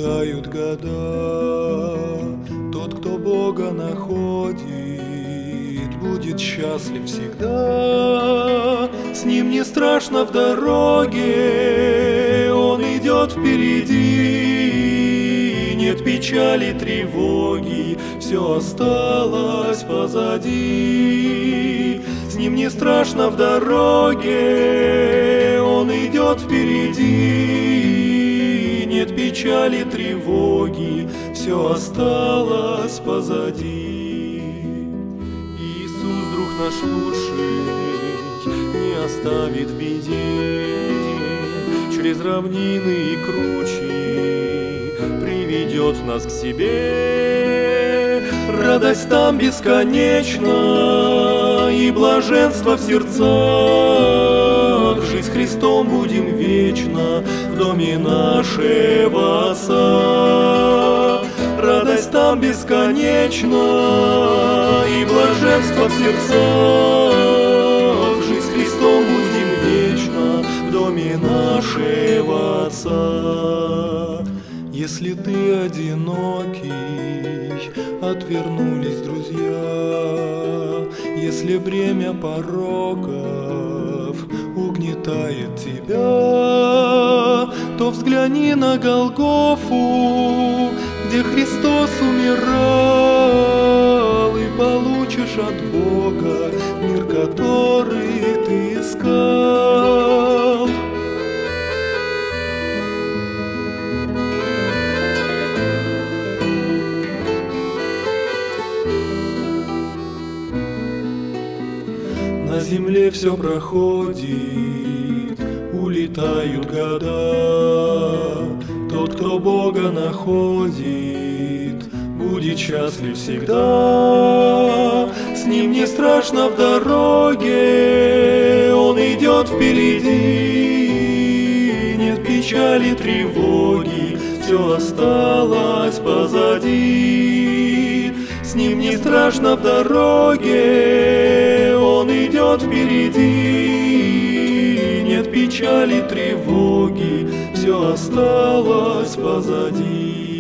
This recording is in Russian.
Улетают года, тот, кто Бога находит, будет счастлив всегда. С ним не страшно в дороге, он идет впереди. Нет печали, тревоги, все осталось позади. С ним не страшно в дороге, он идет впереди. Нет печали, тревоги, все осталось позади. Иисус, друг наш лучший, не оставит в беде. Через равнины и кручи приведет нас к себе. Радость там бесконечна и блаженство в сердцах. Жить с Христом будем вечно в доме нашего Отца. Радость там бесконечна и блаженство в сердцах. Жить с Христом будем вечно в доме нашего Отца. Если ты одинокий, отвернулись друзья, если бремя пороков угнетает тебя, то взгляни на Голгофу, где Христос умирал, и получишь от Бога мир, который ты искал. На земле все проходит, улетают года. Тот, кто Бога находит, будет счастлив всегда. С ним не страшно в дороге, он идет впереди. Нет печали, тревоги, все осталось позади. С ним не страшно в дороге, он идет впереди. Нет печали, тревоги, все осталось позади.